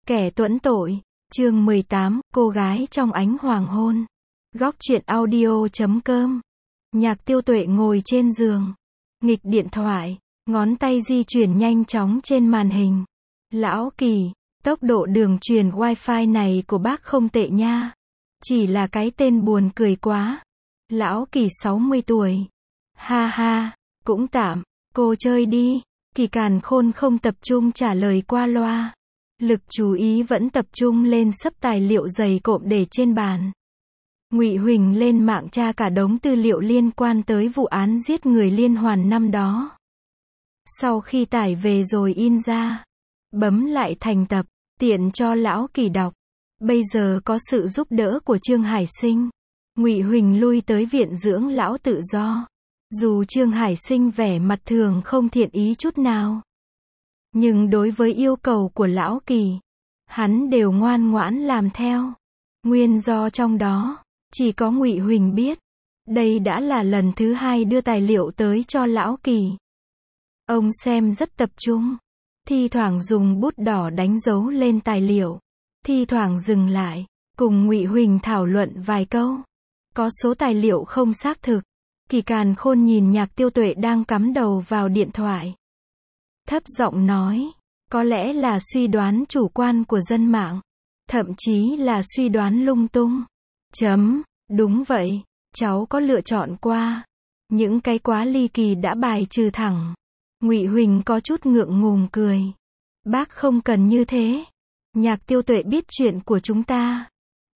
Kẻ tuẫn tội, chương 18, cô gái trong ánh hoàng hôn. Góc truyện audio.com. Nhạc Tiêu Tuệ ngồi trên giường, nghịch điện thoại, ngón tay di chuyển nhanh chóng trên màn hình. Lão Kỳ, tốc độ đường truyền wifi này của bác không tệ nha. Chỉ là cái tên buồn cười quá. Lão Kỳ 60 tuổi. Ha ha, cũng tạm, cô chơi đi. Kỳ Càn Khôn không tập trung trả lời qua loa. Lực chú ý vẫn tập trung lên xấp tài liệu dày cộm để trên bàn. Ngụy Huỳnh lên mạng tra cả đống tư liệu liên quan tới vụ án giết người liên hoàn năm đó. Sau khi tải về rồi in ra, bấm lại thành tập, tiện cho Lão Kỳ đọc. Bây giờ có sự giúp đỡ của Trương Hải Sinh, Ngụy Huỳnh lui tới viện dưỡng lão tự do. Dù Trương Hải Sinh vẻ mặt thường không thiện ý chút nào, nhưng đối với yêu cầu của Lão Kỳ, hắn đều ngoan ngoãn làm theo. Nguyên do trong đó, chỉ có Ngụy Huỳnh biết. Đây đã là lần thứ hai đưa tài liệu tới cho Lão Kỳ. Ông xem rất tập trung, thi thoảng dùng bút đỏ đánh dấu lên tài liệu, thi thoảng dừng lại, cùng Ngụy Huỳnh thảo luận vài câu. Có số tài liệu không xác thực. Kỳ Càn Khôn nhìn Nhạc Tiêu Tuệ đang cắm đầu vào điện thoại, thấp giọng nói, có lẽ là suy đoán chủ quan của dân mạng, thậm chí là suy đoán lung tung. Đúng vậy, cháu có lựa chọn qua. Những cái quá ly kỳ đã bài trừ thẳng. Ngụy Huỳnh có chút ngượng ngùng cười. Bác không cần như thế. Nhạc Tiêu Tuệ biết chuyện của chúng ta.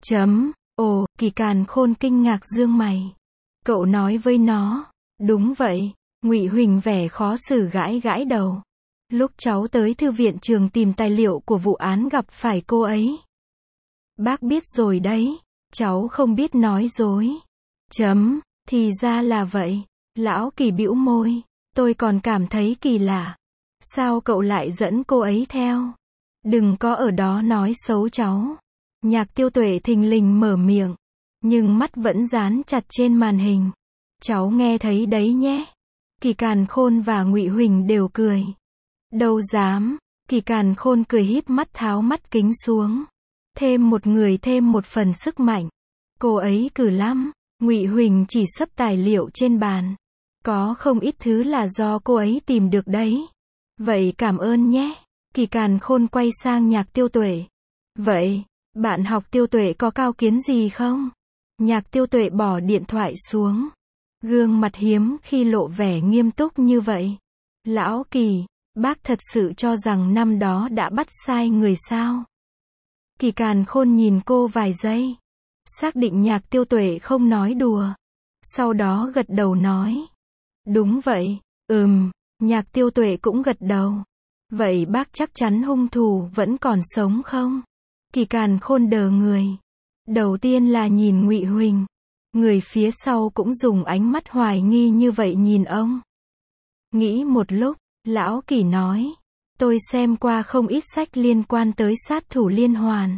Ồ, Kỳ Càn Khôn kinh ngạc dương mày. Cậu nói với nó. Đúng vậy. Ngụy Huỳnh vẻ khó xử gãi gãi đầu. Lúc cháu tới thư viện trường tìm tài liệu của vụ án gặp phải cô ấy. Bác biết rồi đấy. Cháu không biết nói dối. Thì ra là vậy. Lão Kỳ bĩu môi. Tôi còn cảm thấy kỳ lạ. Sao cậu lại dẫn cô ấy theo? Đừng có ở đó nói xấu cháu. Nhạc Tiêu Tuệ thình lình mở miệng, nhưng mắt vẫn dán chặt trên màn hình. Cháu nghe thấy đấy nhé. Kỳ Càn Khôn và Ngụy Huỳnh đều cười. Đâu dám. Kỳ Càn Khôn cười híp mắt tháo mắt kính xuống. Thêm một người thêm một phần sức mạnh. Cô ấy cử lắm. Ngụy Huỳnh chỉ xấp tài liệu trên bàn. Có không ít thứ là do cô ấy tìm được đấy. Vậy cảm ơn nhé. Kỳ Càn Khôn quay sang Nhạc Tiêu Tuệ. Vậy, bạn học Tiêu Tuệ có cao kiến gì không? Nhạc Tiêu Tuệ bỏ điện thoại xuống. Gương mặt hiếm khi lộ vẻ nghiêm túc như vậy. Lão Kỳ, bác thật sự cho rằng năm đó đã bắt sai người sao? Kỳ Càn Khôn nhìn cô vài giây. Xác định Nhạc Tiêu Tuệ không nói đùa. Sau đó gật đầu nói. Đúng vậy, Nhạc Tiêu Tuệ cũng gật đầu. Vậy bác chắc chắn hung thủ vẫn còn sống không? Kỳ Càn Khôn đờ người. Đầu tiên là nhìn Ngụy Huỳnh. Người phía sau cũng dùng ánh mắt hoài nghi như vậy nhìn ông. Nghĩ một lúc, Lão Kỳ nói. Tôi xem qua không ít sách liên quan tới sát thủ liên hoàn.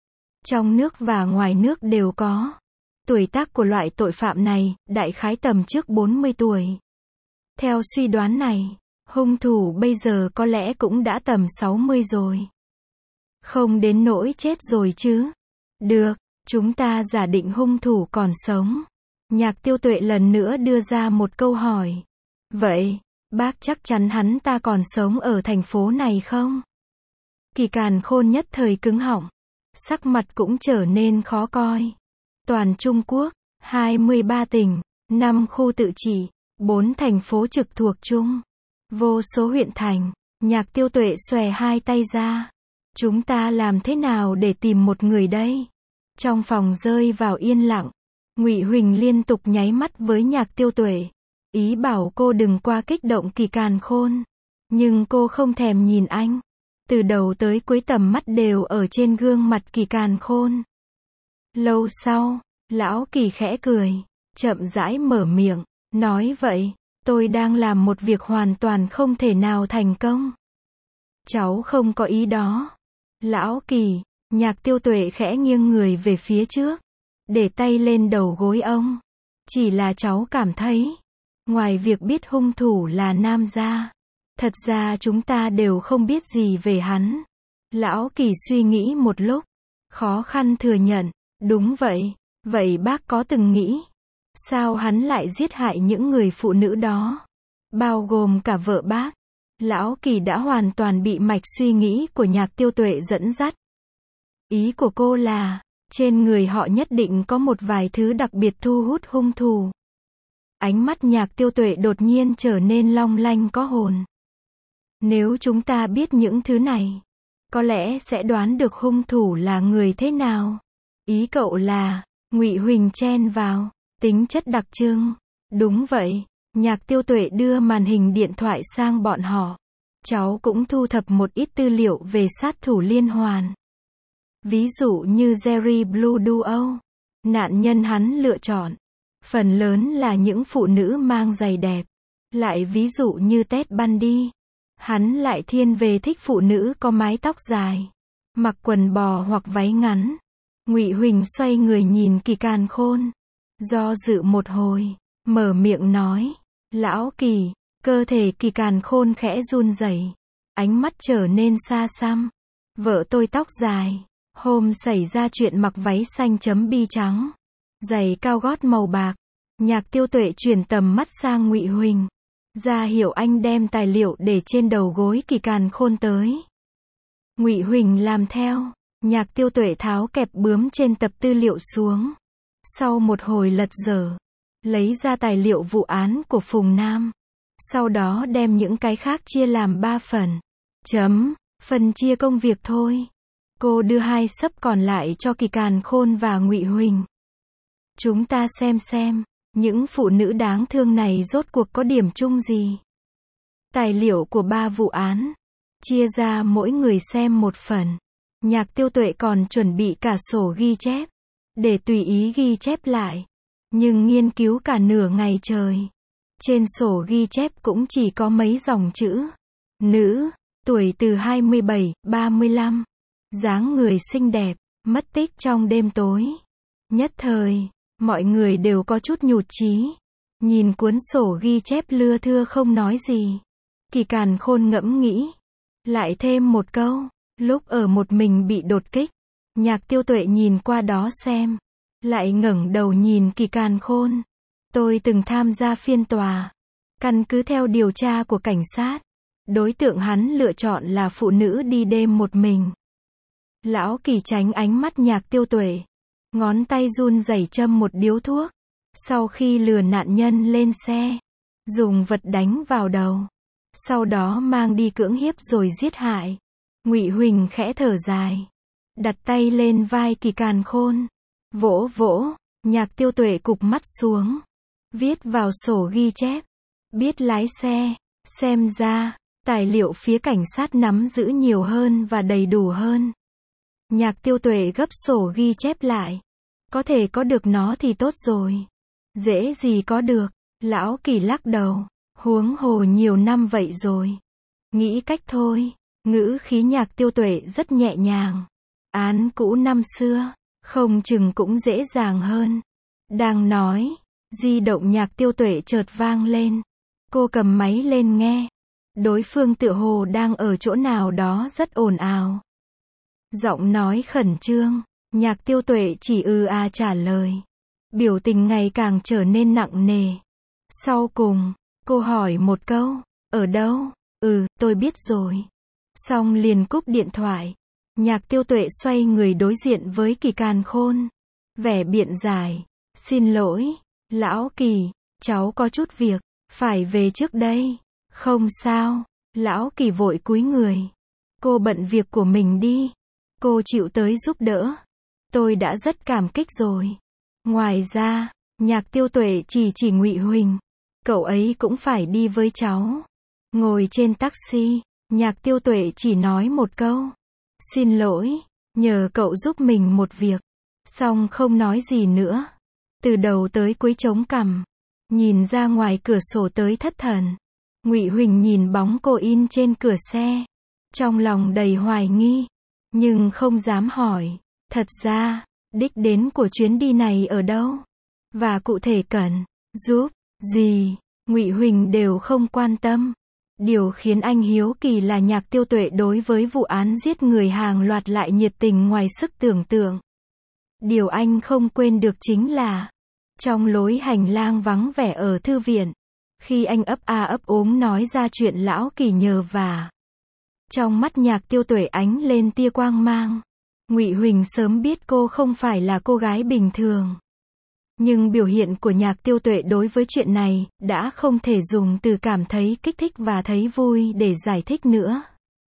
Trong nước và ngoài nước đều có. Tuổi tác của loại tội phạm này, đại khái tầm trước 40 tuổi. Theo suy đoán này, hung thủ bây giờ có lẽ cũng đã tầm 60 rồi. Không đến nỗi chết rồi chứ. Được, chúng ta giả định hung thủ còn sống. Nhạc Tiêu Tuệ lần nữa đưa ra một câu hỏi. Vậy, bác chắc chắn hắn ta còn sống ở thành phố này không? Kỳ Càn Khôn nhất thời cứng họng. Sắc mặt cũng trở nên khó coi. Toàn Trung Quốc, 23 tỉnh, 5 khu tự trị, 4 thành phố trực thuộc Trung, vô số huyện thành. Nhạc Tiêu Tuệ xòe hai tay ra. Chúng ta làm thế nào để tìm một người đây? Trong phòng rơi vào yên lặng. Ngụy Huỳnh liên tục nháy mắt với Nhạc Tiêu Tuệ, ý bảo cô đừng quá kích động Kỳ Càn Khôn. Nhưng cô không thèm nhìn anh. Từ đầu tới cuối tầm mắt đều ở trên gương mặt Kỳ Càn Khôn. Lâu sau, Lão Kỳ khẽ cười, chậm rãi mở miệng, nói vậy, tôi đang làm một việc hoàn toàn không thể nào thành công. Cháu không có ý đó. Lão Kỳ, Nhạc Tiêu Tuệ khẽ nghiêng người về phía trước, để tay lên đầu gối ông. Chỉ là cháu cảm thấy, ngoài việc biết hung thủ là nam gia, thật ra chúng ta đều không biết gì về hắn. Lão Kỳ suy nghĩ một lúc, khó khăn thừa nhận, đúng vậy, vậy bác có từng nghĩ, sao hắn lại giết hại những người phụ nữ đó, bao gồm cả vợ bác? Lão Kỳ đã hoàn toàn bị mạch suy nghĩ của Nhạc Tiêu Tuệ dẫn dắt. Ý của cô là, trên người họ nhất định có một vài thứ đặc biệt thu hút hung thủ. Ánh mắt Nhạc Tiêu Tuệ đột nhiên trở nên long lanh có hồn. Nếu chúng ta biết những thứ này, có lẽ sẽ đoán được hung thủ là người thế nào. Ý cậu là, Ngụy Huỳnh chen vào, tính chất đặc trưng. Đúng vậy, Nhạc Tiêu Tuệ đưa màn hình điện thoại sang bọn họ. Cháu cũng thu thập một ít tư liệu về sát thủ liên hoàn. Ví dụ như Jerry Blue Duo, nạn nhân hắn lựa chọn, phần lớn là những phụ nữ mang giày đẹp. Lại ví dụ như Ted Bundy, hắn lại thiên về thích phụ nữ có mái tóc dài, mặc quần bò hoặc váy ngắn. Ngụy Huỳnh xoay người nhìn Kỳ Càn Khôn, do dự một hồi, mở miệng nói, Lão Kỳ. Cơ thể Kỳ Càn Khôn khẽ run rẩy, ánh mắt trở nên xa xăm. Vợ tôi tóc dài, hôm xảy ra chuyện mặc váy xanh chấm bi trắng, giày cao gót màu bạc. Nhạc Tiêu Tuệ chuyển tầm mắt sang Ngụy Huỳnh, ra hiệu anh đem tài liệu để trên đầu gối Kỳ Càn Khôn tới. Ngụy Huỳnh làm theo, Nhạc Tiêu Tuệ tháo kẹp bướm trên tập tư liệu xuống. Sau một hồi lật dở, lấy ra tài liệu vụ án của Phùng Nam. Sau đó đem những cái khác chia làm 3 phần. Phân chia công việc thôi. Cô đưa 2 xấp còn lại cho Kỳ Càn Khôn và Ngụy Huỳnh. Chúng ta xem, những phụ nữ đáng thương này rốt cuộc có điểm chung gì. Tài liệu của 3 vụ án, chia ra mỗi người xem một phần. Nhạc Tiêu Tuệ còn chuẩn bị cả sổ ghi chép, để tùy ý ghi chép lại. Nhưng nghiên cứu cả nửa ngày trời. Trên sổ ghi chép cũng chỉ có mấy dòng chữ. Nữ, tuổi từ 27-35, dáng người xinh đẹp, mất tích trong đêm tối. Nhất thời, mọi người đều có chút nhụt chí. Nhìn cuốn sổ ghi chép lưa thưa không nói gì. Kỳ Càn Khôn ngẫm nghĩ. Lại thêm một câu, lúc ở một mình bị đột kích. Nhạc Tiêu Tuệ nhìn qua đó xem. Lại ngẩng đầu nhìn Kỳ Càn Khôn. Tôi từng tham gia phiên tòa. Căn cứ theo điều tra của cảnh sát, đối tượng hắn lựa chọn là phụ nữ đi đêm một mình. Lão Kỳ tránh ánh mắt Nhạc Tiêu Tuệ. Ngón tay run rẩy châm một điếu thuốc. Sau khi lừa nạn nhân lên xe, dùng vật đánh vào đầu, sau đó mang đi cưỡng hiếp rồi giết hại. Ngụy Huỳnh khẽ thở dài, đặt tay lên vai Kỳ Càn Khôn, vỗ vỗ. Nhạc Tiêu Tuệ cụp mắt xuống, viết vào sổ ghi chép, biết lái xe. Xem ra, tài liệu phía cảnh sát nắm giữ nhiều hơn và đầy đủ hơn. Nhạc Tiêu Tuệ gấp sổ ghi chép lại. Có thể có được nó thì tốt rồi. Dễ gì có được. Lão Kỳ lắc đầu. Huống hồ nhiều năm vậy rồi. Nghĩ cách thôi. Ngữ khí Nhạc Tiêu Tuệ rất nhẹ nhàng. Án cũ năm xưa, không chừng cũng dễ dàng hơn. Đang nói, di động Nhạc Tiêu Tuệ chợt vang lên. Cô cầm máy lên nghe. Đối phương tựa hồ đang ở chỗ nào đó rất ồn ào. Giọng nói khẩn trương. Nhạc Tiêu Tuệ chỉ trả lời. Biểu tình ngày càng trở nên nặng nề. Sau cùng, cô hỏi một câu. Ở đâu? Tôi biết rồi. Xong liền cúp điện thoại. Nhạc Tiêu Tuệ xoay người đối diện với Kỳ Càn Khôn. Vẻ biện giải. Xin lỗi, Lão Kỳ, cháu có chút việc, phải về trước đây. Không sao. Lão Kỳ vội cúi người. Cô bận việc của mình đi. Cô chịu tới giúp đỡ. Tôi đã rất cảm kích rồi. Ngoài ra, Nhạc Tiêu Tuệ chỉ Ngụy Huỳnh. Cậu ấy cũng phải đi với cháu. Ngồi trên taxi, Nhạc Tiêu Tuệ chỉ nói một câu. Xin lỗi, nhờ cậu giúp mình một việc. Xong không nói gì nữa. Từ đầu tới cuối chống cằm. Nhìn ra ngoài cửa sổ tới thất thần. Ngụy Huỳnh nhìn bóng cô in trên cửa xe. Trong lòng đầy hoài nghi. Nhưng không dám hỏi. Thật ra, đích đến của chuyến đi này ở đâu? Và cụ thể cần giúp gì? Ngụy Huỳnh đều không quan tâm. Điều khiến anh hiếu kỳ là Nhạc Tiêu Tuệ đối với vụ án giết người hàng loạt lại nhiệt tình ngoài sức tưởng tượng. Điều anh không quên được chính là, trong lối hành lang vắng vẻ ở thư viện, khi anh ấp a ấp úng nói ra chuyện lão Kỳ nhờ vả, trong mắt Nhạc Tiêu Tuệ ánh lên tia quang mang. Ngụy Huỳnh sớm biết cô không phải là cô gái bình thường. Nhưng biểu hiện của Nhạc Tiêu Tuệ đối với chuyện này, đã không thể dùng từ cảm thấy kích thích và thấy vui để giải thích nữa.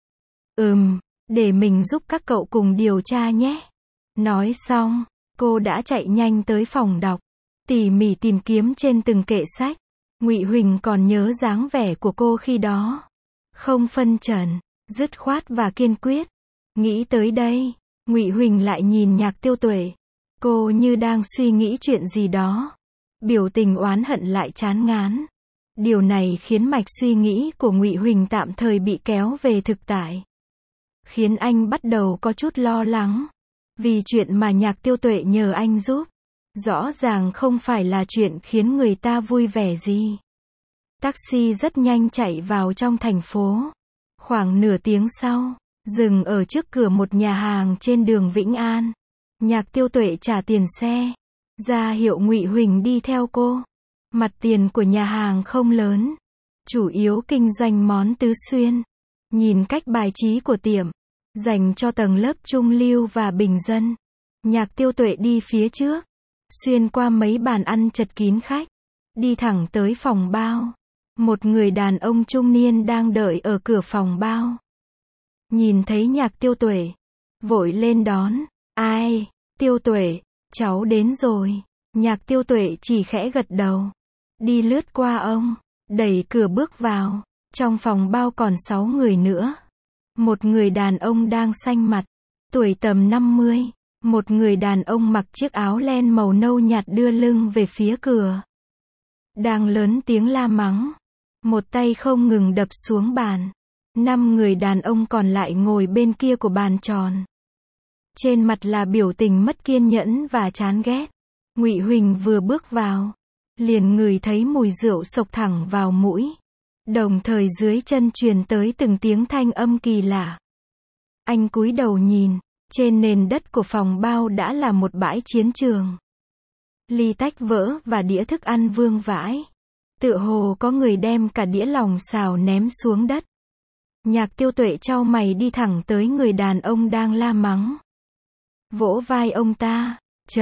Để mình giúp các cậu cùng điều tra nhé. Nói xong, cô đã chạy nhanh tới phòng đọc, tỉ mỉ tìm kiếm trên từng kệ sách. Ngụy Huỳnh còn nhớ dáng vẻ của cô khi đó. Không phân trần, dứt khoát và kiên quyết. Nghĩ tới đây, Ngụy Huỳnh lại nhìn Nhạc Tiêu Tuệ. Cô như đang suy nghĩ chuyện gì đó. Biểu tình oán hận lại chán ngán. Điều này khiến mạch suy nghĩ của Ngụy Huỳnh tạm thời bị kéo về thực tại. Khiến anh bắt đầu có chút lo lắng. Vì chuyện mà Nhạc Tiêu Tuệ nhờ anh giúp, rõ ràng không phải là chuyện khiến người ta vui vẻ gì. Taxi rất nhanh chạy vào trong thành phố. Khoảng nửa tiếng sau, dừng ở trước cửa một nhà hàng trên đường Vĩnh An. Nhạc Tiêu Tuệ trả tiền xe, ra hiệu Ngụy Huỳnh đi theo cô. Mặt tiền của nhà hàng không lớn, chủ yếu kinh doanh món tứ xuyên. Nhìn cách bài trí của tiệm, dành cho tầng lớp trung lưu và bình dân. Nhạc Tiêu Tuệ đi phía trước, xuyên qua mấy bàn ăn chật kín khách, đi thẳng tới phòng bao. Một người đàn ông trung niên đang đợi ở cửa phòng bao. Nhìn thấy Nhạc Tiêu Tuệ, vội lên đón. Ai, Tiêu Tuệ, cháu đến rồi. Nhạc Tiêu Tuệ chỉ khẽ gật đầu. Đi lướt qua ông, đẩy cửa bước vào. Trong phòng bao còn 6 người nữa. Một người đàn ông đang xanh mặt, tuổi tầm 50. Một người đàn ông mặc chiếc áo len màu nâu nhạt đưa lưng về phía cửa. Đang lớn tiếng la mắng. Một tay không ngừng đập xuống bàn. 5 người đàn ông còn lại ngồi bên kia của bàn tròn. Trên mặt là biểu tình mất kiên nhẫn và chán ghét. Ngụy Huỳnh vừa bước vào, liền ngửi thấy mùi rượu xộc thẳng vào mũi. Đồng thời dưới chân truyền tới từng tiếng thanh âm kỳ lạ. Anh cúi đầu nhìn, trên nền đất của phòng bao đã là một bãi chiến trường. Ly tách vỡ và đĩa thức ăn vương vãi. Tựa hồ có người đem cả đĩa lòng xào ném xuống đất. Nhạc Tiêu Tuệ chau mày đi thẳng tới người đàn ông đang la mắng. Vỗ vai ông ta.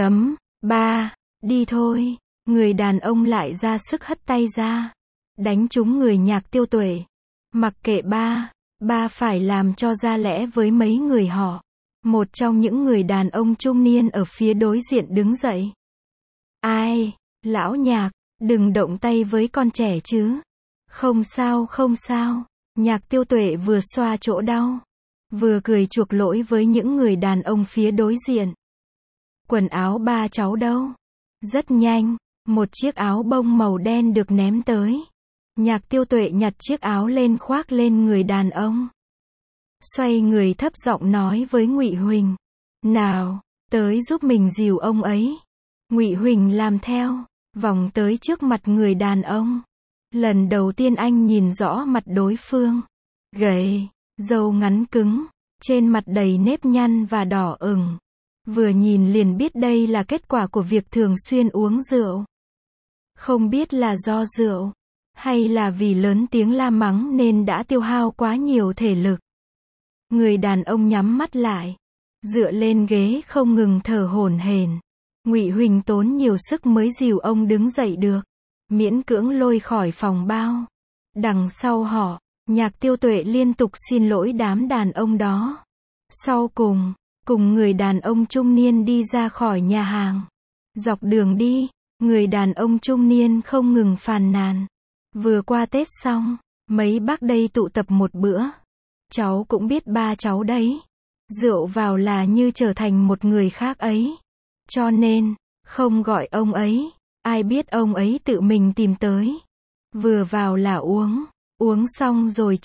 Ba, đi thôi. Người đàn ông lại ra sức hất tay ra. Đánh trúng người Nhạc Tiêu Tuệ. Mặc kệ ba phải làm cho ra lẽ với mấy người họ. Một trong những người đàn ông trung niên ở phía đối diện đứng dậy. Ai, lão Nhạc, đừng động tay với con trẻ chứ. Không sao. Nhạc Tiêu Tuệ vừa xoa chỗ đau, vừa cười chuộc lỗi với những người đàn ông phía đối diện. Quần áo ba cháu đâu? Rất nhanh, một chiếc áo bông màu đen được ném tới. Nhạc Tiêu Tuệ nhặt chiếc áo lên khoác lên người đàn ông. Xoay người thấp giọng nói với Ngụy Huỳnh. Nào, tới giúp mình dìu ông ấy. Ngụy Huỳnh làm theo, vòng tới trước mặt người đàn ông. Lần đầu tiên anh nhìn rõ mặt đối phương. Gầy, râu ngắn cứng, trên mặt đầy nếp nhăn và đỏ ửng. Vừa nhìn liền biết đây là kết quả của việc thường xuyên uống rượu. Không biết là do rượu, hay là vì lớn tiếng la mắng nên đã tiêu hao quá nhiều thể lực. Người đàn ông nhắm mắt lại, dựa lên ghế không ngừng thở hổn hển. Ngụy Huỳnh tốn nhiều sức mới dìu ông đứng dậy được, miễn cưỡng lôi khỏi phòng bao. Đằng sau họ, Nhạc Tiêu Tuệ liên tục xin lỗi đám đàn ông đó. Sau cùng người đàn ông trung niên đi ra khỏi nhà hàng. Dọc đường đi, người đàn ông trung niên không ngừng phàn nàn. Vừa qua Tết xong, mấy bác đây tụ tập một bữa. Cháu cũng biết ba cháu đấy. Rượu vào là như trở thành một người khác ấy. Cho nên, không gọi ông ấy. Ai biết ông ấy tự mình tìm tới. Vừa vào là uống xong rồi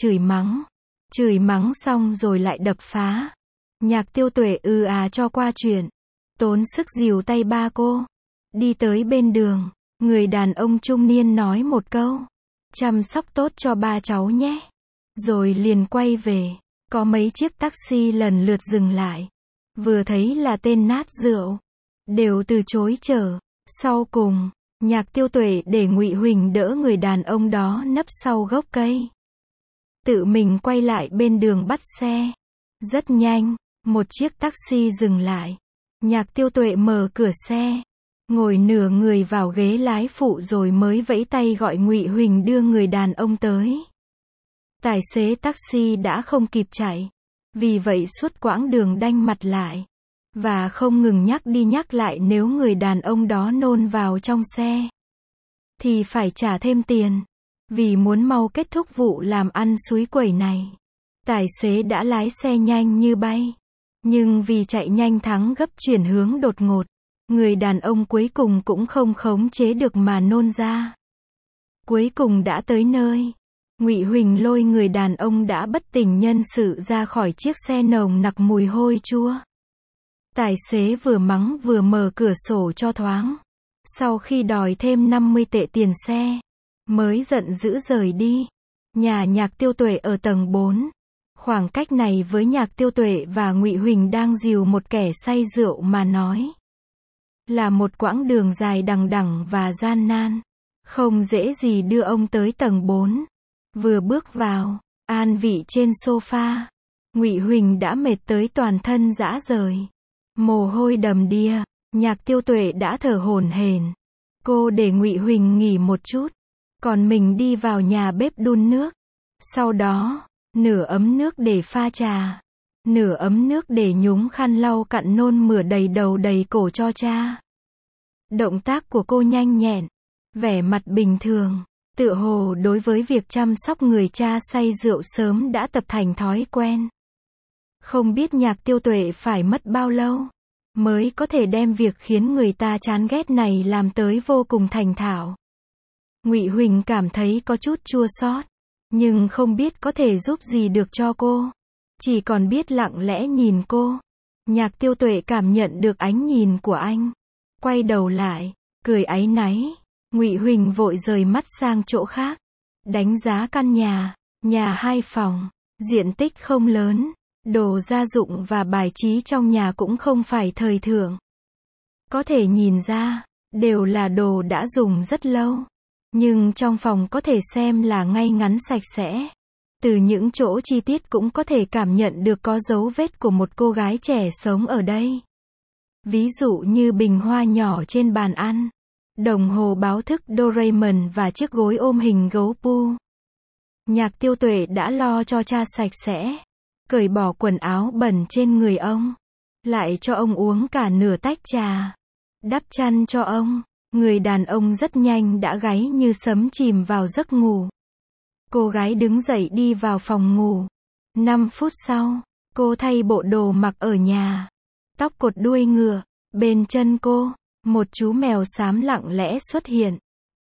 chửi mắng xong rồi lại đập phá. Nhạc Tiêu Tuệ cho qua chuyện. Tốn sức dìu tay ba cô. Đi tới bên đường, người đàn ông trung niên nói một câu. Chăm sóc tốt cho ba cháu nhé. rồi liền quay về. Có mấy chiếc taxi lần lượt dừng lại. Vừa thấy là tên nát rượu, đều từ chối chở. Sau cùng, Nhạc Tiêu Tuệ để Ngụy Huỳnh đỡ người đàn ông đó nấp sau gốc cây. Tự mình quay lại bên đường bắt xe. Rất nhanh, một chiếc taxi dừng lại. Nhạc Tiêu Tuệ mở cửa xe, ngồi nửa người vào ghế lái phụ rồi mới vẫy tay gọi Ngụy Huỳnh đưa người đàn ông tới. Tài xế taxi đã không kịp chạy, vì vậy suốt quãng đường đanh mặt lại, và không ngừng nhắc đi nhắc lại nếu người đàn ông đó nôn vào trong xe, thì phải trả thêm tiền. Vì muốn mau kết thúc vụ làm ăn suối quẩy này, tài xế đã lái xe nhanh như bay. Nhưng vì chạy nhanh thắng gấp chuyển hướng đột ngột, người đàn ông cuối cùng cũng không khống chế được mà nôn ra. Cuối cùng đã tới nơi, Ngụy Huỳnh lôi người đàn ông đã bất tỉnh nhân sự ra khỏi chiếc xe nồng nặc mùi hôi chua. Tài xế vừa mắng vừa mở cửa sổ cho thoáng. Sau khi đòi thêm 50 tệ tiền xe, mới giận dữ rời đi. Nhà Nhạc Tiêu Tuệ ở tầng 4. Khoảng cách này với Nhạc Tiêu Tuệ và Ngụy Huỳnh đang dìu một kẻ say rượu mà nói, là một quãng đường dài đằng đẵng và gian nan. Không dễ gì đưa ông tới tầng 4. Vừa bước vào, an vị trên sofa, Ngụy Huỳnh đã mệt tới toàn thân rã rời. Mồ hôi đầm đìa, Nhạc Tiêu Tuệ đã thở hổn hển. Cô để Ngụy Huỳnh nghỉ một chút, còn mình đi vào nhà bếp đun nước. Sau đó, nửa ấm nước để pha trà, nửa ấm nước để nhúng khăn lau cặn nôn mửa đầy đầu đầy cổ cho cha. Động tác của cô nhanh nhẹn, vẻ mặt bình thường, tựa hồ đối với việc chăm sóc người cha say rượu sớm đã tập thành thói quen. Không biết Nhạc Tiêu Tuệ phải mất bao lâu mới có thể đem việc khiến người ta chán ghét này làm tới vô cùng thành thạo. Ngụy Huỳnh cảm thấy có chút chua xót, nhưng không biết có thể giúp gì được cho cô. Chỉ còn biết lặng lẽ nhìn cô. Nhạc Tiêu Tuệ cảm nhận được ánh nhìn của anh. Quay đầu lại, cười áy náy. Ngụy Huỳnh vội rời mắt sang chỗ khác. Đánh giá căn nhà. Nhà 2 phòng. Diện tích không lớn. Đồ gia dụng và bài trí trong nhà cũng không phải thời thượng. Có thể nhìn ra, đều là đồ đã dùng rất lâu. Nhưng trong phòng có thể xem là ngay ngắn sạch sẽ. Từ những chỗ chi tiết cũng có thể cảm nhận được có dấu vết của một cô gái trẻ sống ở đây. Ví dụ như bình hoa nhỏ trên bàn ăn, đồng hồ báo thức Doraemon và chiếc gối ôm hình gấu Pooh. Nhạc Tiêu Tuệ đã lo cho cha sạch sẽ, cởi bỏ quần áo bẩn trên người ông, lại cho ông uống cả nửa tách trà, đắp chăn cho ông. Người đàn ông rất nhanh đã gáy như sấm chìm vào giấc ngủ. Cô gái đứng dậy đi vào phòng ngủ. 5 phút sau, cô thay bộ đồ mặc ở nhà. Tóc cột đuôi ngựa. Bên chân cô, một chú mèo xám lặng lẽ xuất hiện.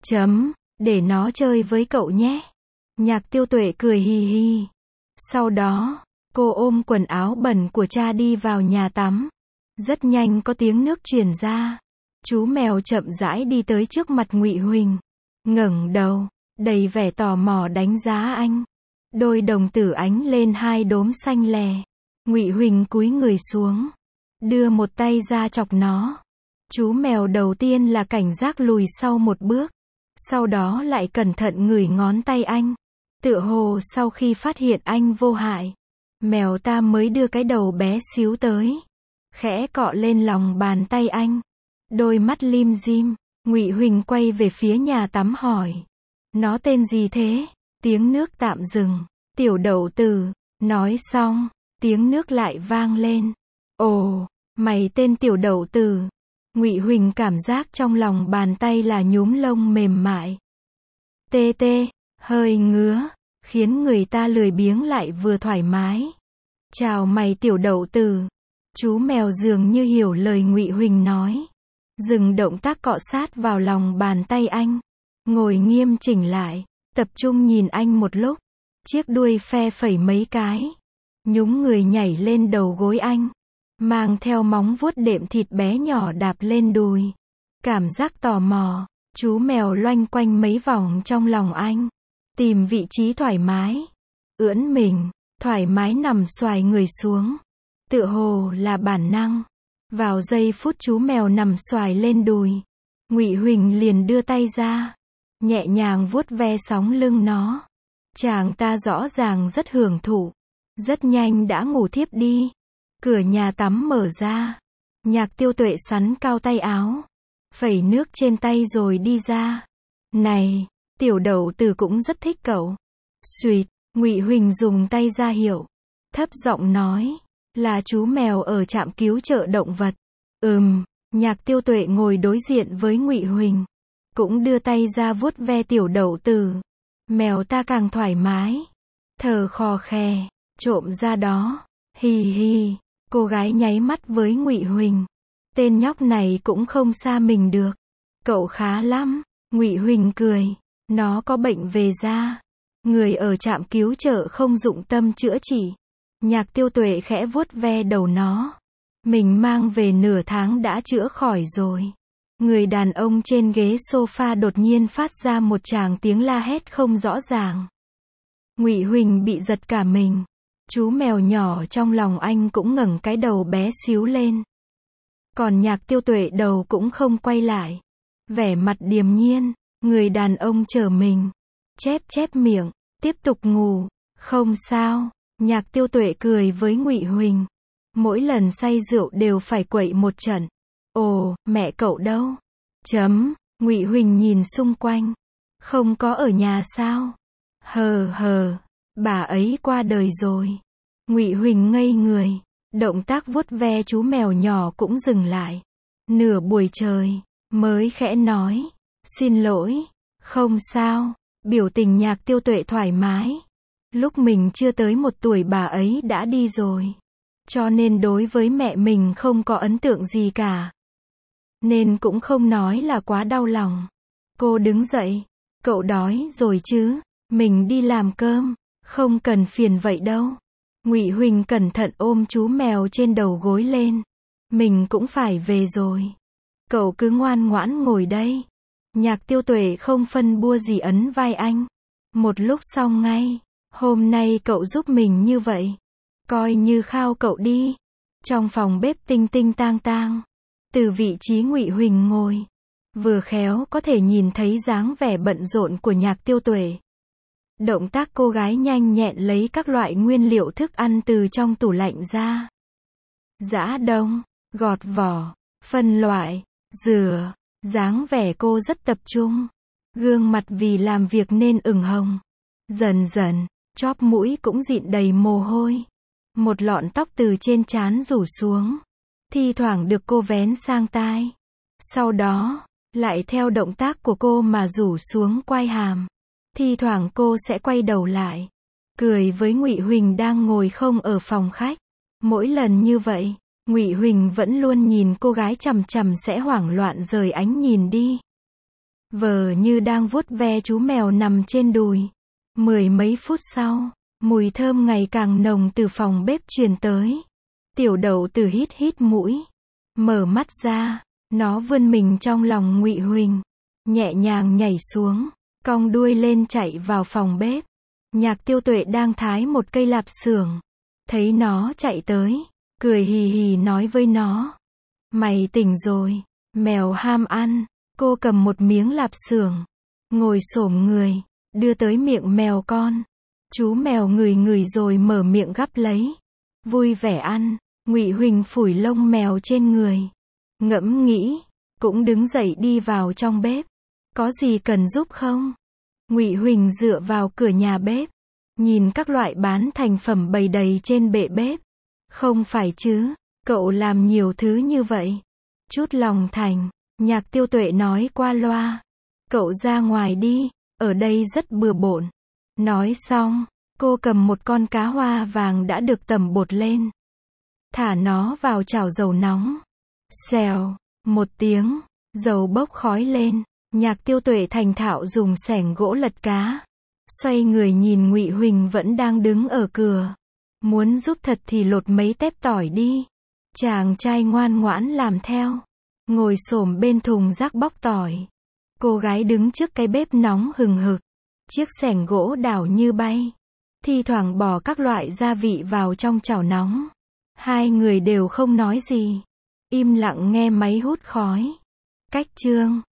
Để nó chơi với cậu nhé. Nhạc Tiêu Tuệ cười hì hì. Sau đó, cô ôm quần áo bẩn của cha đi vào nhà tắm. Rất nhanh có tiếng nước truyền ra. Chú mèo chậm rãi đi tới trước mặt Ngụy Huỳnh. Ngẩng đầu, đầy vẻ tò mò đánh giá anh. Đôi đồng tử ánh lên 2 đốm xanh lè. Ngụy Huỳnh cúi người xuống, đưa một tay ra chọc nó. Chú mèo đầu tiên là cảnh giác lùi sau một bước. Sau đó lại cẩn thận ngửi ngón tay anh. Tựa hồ sau khi phát hiện anh vô hại, mèo ta mới đưa cái đầu bé xíu tới, khẽ cọ lên lòng bàn tay anh. Đôi mắt lim dim, Ngụy Huỳnh quay về phía nhà tắm hỏi. Nó tên gì thế? Tiếng nước tạm dừng. Tiểu Đậu Tử. Nói xong, tiếng nước lại vang lên. Ồ, mày tên Tiểu Đậu Tử. Ngụy Huỳnh cảm giác trong lòng bàn tay là nhúm lông mềm mại. Tê tê, hơi ngứa, khiến người ta lười biếng lại vừa thoải mái. Chào mày Tiểu Đậu Tử. Chú mèo dường như hiểu lời Ngụy Huỳnh nói. Dừng động tác cọ sát vào lòng bàn tay anh. Ngồi nghiêm chỉnh lại, tập trung nhìn anh một lúc. Chiếc đuôi phe phẩy mấy cái. Nhúng người nhảy lên đầu gối anh. Mang theo móng vuốt đệm thịt bé nhỏ đạp lên đùi. Cảm giác tò mò, chú mèo loanh quanh mấy vòng trong lòng anh. Tìm vị trí thoải mái. ưỡn mình, thoải mái nằm xoài người xuống. Tựa hồ là bản năng. Vào giây phút chú mèo nằm xoài lên đùi, Ngụy Huỳnh liền đưa tay ra, nhẹ nhàng vuốt ve sóng lưng nó. Chàng ta rõ ràng rất hưởng thụ, rất nhanh đã ngủ thiếp đi. Cửa nhà tắm mở ra, Nhạc Tiêu Tuệ sắn cao tay áo, phẩy nước trên tay rồi đi ra. Này, tiểu đậu tử cũng rất thích cậu. Xuỵt, Ngụy Huỳnh dùng tay ra hiệu, thấp giọng nói, là chú mèo ở trạm cứu trợ động vật. Nhạc Tiêu Tuệ ngồi đối diện với Ngụy Huỳnh, cũng đưa tay ra vuốt ve tiểu đậu tử. Mèo ta càng thoải mái, thở khò khè, trộm ra đó. Hì hì, cô gái nháy mắt với Ngụy Huỳnh. Tên nhóc này cũng không xa mình được. Cậu khá lắm. Ngụy Huỳnh cười, nó có bệnh về da. Người ở trạm cứu trợ không dụng tâm chữa trị. Nhạc Tiêu Tuệ khẽ vuốt ve đầu nó. Mình mang về nửa tháng đã chữa khỏi rồi. Người đàn ông trên ghế sofa đột nhiên phát ra một tràng tiếng la hét không rõ ràng. Ngụy Huỳnh bị giật cả mình. Chú mèo nhỏ trong lòng anh cũng ngẩng cái đầu bé xíu lên. Còn Nhạc Tiêu Tuệ đầu cũng không quay lại. Vẻ mặt điềm nhiên, người đàn ông chờ mình. Chép miệng, tiếp tục ngủ. Không sao. Nhạc Tiêu Tuệ cười với Ngụy Huỳnh. Mỗi lần say rượu đều phải quậy một trận. Ồ, mẹ cậu đâu? Ngụy Huỳnh nhìn xung quanh. Không có ở nhà sao? Hờ, bà ấy qua đời rồi. Ngụy Huỳnh ngây người. Động tác vuốt ve chú mèo nhỏ cũng dừng lại. Nửa buổi trời, mới khẽ nói. Xin lỗi. Không sao. Biểu tình Nhạc Tiêu Tuệ thoải mái. Lúc mình chưa tới 1 tuổi bà ấy đã đi rồi. Cho nên đối với mẹ mình không có ấn tượng gì cả. Nên cũng không nói là quá đau lòng. Cô đứng dậy. Cậu đói rồi chứ? Mình đi làm cơm. Không cần phiền vậy đâu. Ngụy Huỳnh cẩn thận ôm chú mèo trên đầu gối lên. Mình cũng phải về rồi. Cậu cứ ngoan ngoãn ngồi đây. Nhạc Tiêu Tuệ không phân bua gì ấn vai anh. Một lúc xong ngay. Hôm nay cậu giúp mình như vậy. Coi như khao cậu đi. Trong phòng bếp tinh tinh tang tang. Từ vị trí Ngụy Huỳnh ngồi. Vừa khéo có thể nhìn thấy dáng vẻ bận rộn của Nhạc Tiêu Tuệ. Động tác cô gái nhanh nhẹn lấy các loại nguyên liệu thức ăn từ trong tủ lạnh ra. Giã đông, gọt vỏ, phân loại, rửa. Dáng vẻ cô rất tập trung. Gương mặt vì làm việc nên ửng hồng. Dần dần, chóp mũi cũng dịn đầy mồ hôi. Một lọn tóc từ trên trán rủ xuống. Thi thoảng được cô vén sang tai. Sau đó, lại theo động tác của cô mà rủ xuống quai hàm. Thi thoảng cô sẽ quay đầu lại. Cười với Ngụy Huỳnh đang ngồi không ở phòng khách. Mỗi lần như vậy, Ngụy Huỳnh vẫn luôn nhìn cô gái chằm chằm sẽ hoảng loạn rời ánh nhìn đi. Vờ như đang vuốt ve chú mèo nằm trên đùi. 10 mấy phút sau, mùi thơm ngày càng nồng từ phòng bếp truyền tới. Tiểu đậu tử hít mũi. Mở mắt ra, nó vươn mình trong lòng Ngụy Huỳnh. Nhẹ nhàng nhảy xuống, cong đuôi lên chạy vào phòng bếp. Nhạc Tiêu Tuệ đang thái một cây lạp xưởng. Thấy nó chạy tới, cười hì hì nói với nó. Mày tỉnh rồi, mèo ham ăn. Cô cầm một miếng lạp xưởng, ngồi xổm người, đưa tới miệng mèo con. Chú mèo ngửi rồi mở miệng gắp lấy. Vui vẻ ăn. Ngụy Huỳnh phủi lông mèo trên người. Ngẫm nghĩ, cũng đứng dậy đi vào trong bếp. Có gì cần giúp không? Ngụy Huỳnh dựa vào cửa nhà bếp. Nhìn các loại bán thành phẩm bày đầy trên bệ bếp. Không phải chứ, cậu làm nhiều thứ như vậy. Chút lòng thành, Nhạc Tiêu Tuệ nói qua loa. Cậu ra ngoài đi, ở đây rất bừa bộn. Nói xong, cô cầm một con cá hoa vàng đã được tẩm bột lên. Thả nó vào chảo dầu nóng. Xèo, một tiếng, dầu bốc khói lên. Nhạc Tiêu Tuệ thành thạo dùng xẻng gỗ lật cá. Xoay người nhìn Ngụy Huỳnh vẫn đang đứng ở cửa. Muốn giúp thật thì lột mấy tép tỏi đi. Chàng trai ngoan ngoãn làm theo. Ngồi xổm bên thùng rác bóc tỏi. Cô gái đứng trước cái bếp nóng hừng hực. Chiếc xẻng gỗ đảo như bay. thi thoảng bỏ các loại gia vị vào trong chảo nóng. Hai người đều không nói gì, im lặng nghe máy hút khói. Cách chương